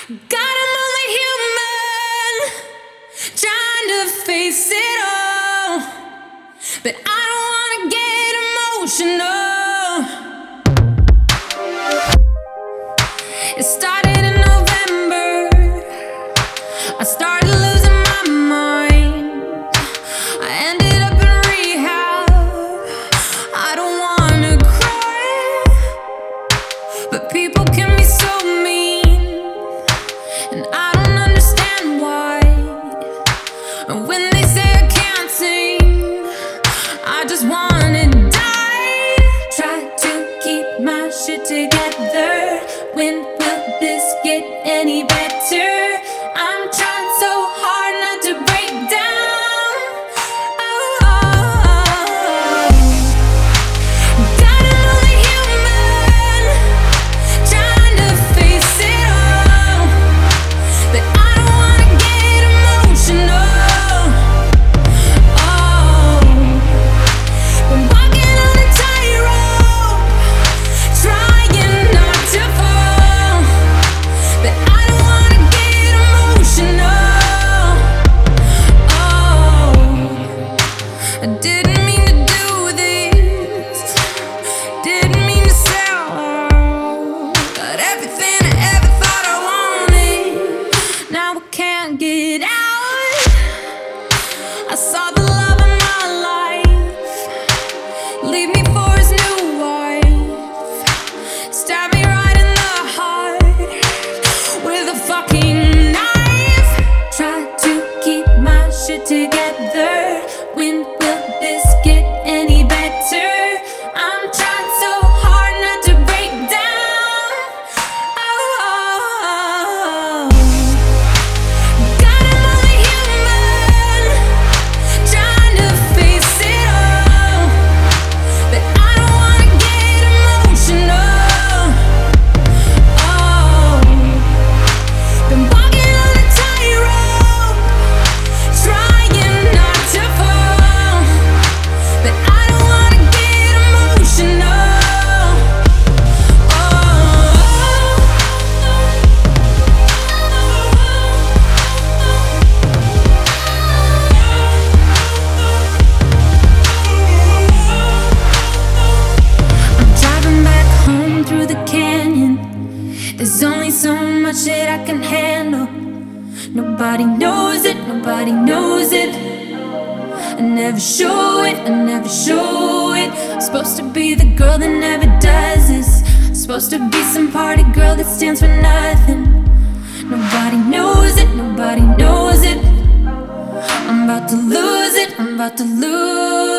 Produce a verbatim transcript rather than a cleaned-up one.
God, I'm only human, trying to face it all, but I don't wanna get emotional. It started in November, I started losing my mind, I ended up in rehab. I don't wanna cry, but people can be so mean, and I don't understand why. And when they say I can't sing, I just wanna die. Try to keep my shit together. When will this get any better? I'm trying so hard not to break down. Oh, God, I'm only human, trying to face it all, but I don't wanna get emotional. Oh, been walking on a tightrope, trying not to fall, but I don't wanna get emotional. Oh, I didn't mean to do this, didn't mean to sell out, but everything I ever thought I wanted, now I can't get out. I saw the love of my life leave me for his new wife, stab me right in the heart with a fucking knife. Try to keep my shit together. When will this get any better? I'm trying so hard not to break down. Oh, God, I'm only human, trying to face it all, but I don't wanna get emotional. Oh, been walking on a tightrope, trying not to fall, but I don't wanna get emotional. I'm driving back home through the canyon. There's only so much that I can handle. Nobody knows it, nobody knows it. I never show it, I never show it. I'm supposed to be the girl that never does this. I'm supposed to be some party girl that stands for nothing. Nobody knows it, nobody knows it. I'm about to lose it, I'm about to lose